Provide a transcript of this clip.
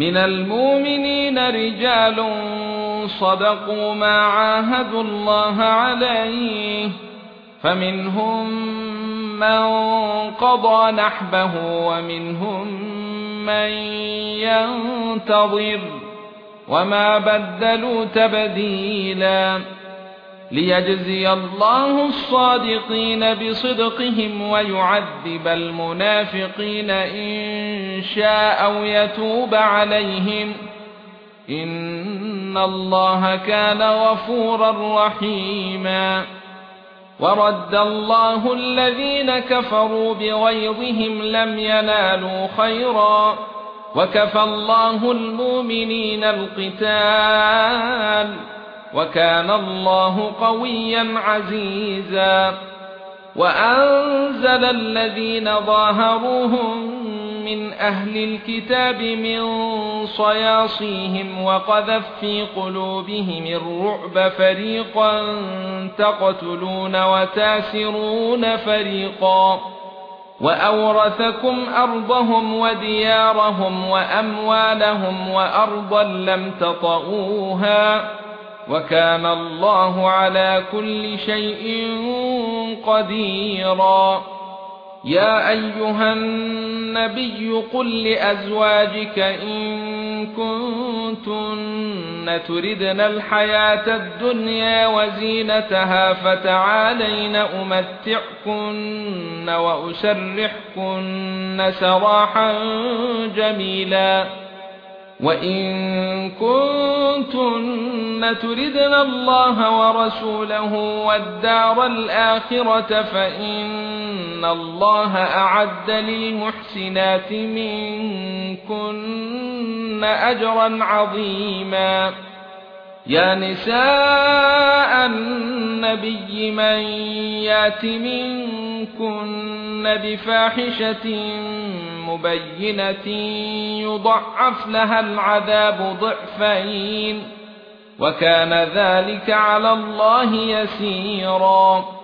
من المؤمنين رجال صدقوا ما عاهدوا الله عليه فمنهم من قضى نحبه ومنهم من ينتظر وما بدلوا تبديلا ليجزي الله الصادقين بصدقهم ويعذب المنافقين إن شاء أو يتوب عليهم إن الله كان غفورا رحيما ورد الله الذين كفروا بغيظهم لم ينالوا خيرا وكفى الله المؤمنين القتال وكان الله قويا عزيزا وأنزل الذين ظاهروهم من أهل الكتاب من صياصيهم وقذف في قلوبهم الرعب فريقا تقتلون وتاسرون فريقا وأورثكم أرضهم وديارهم وأموالهم وأرضا لم تطئوها وكان الله على كل شيء قديرا يا أيها النبي قل لأزواجك إن كنتن تردن الحياة الدنيا وزينتها فتعالين أمتعكن وأسرحكن سراحا جميلا وإن كنتن تردن الله ورسوله والدار الآخرة فإن الله أعد للمحسنات منكن أجرا عظيما يا نساء النبي من يات منكن بفاحشة مبينة يضعف لها العذاب ضعفين وكان ذلك على الله يسيرا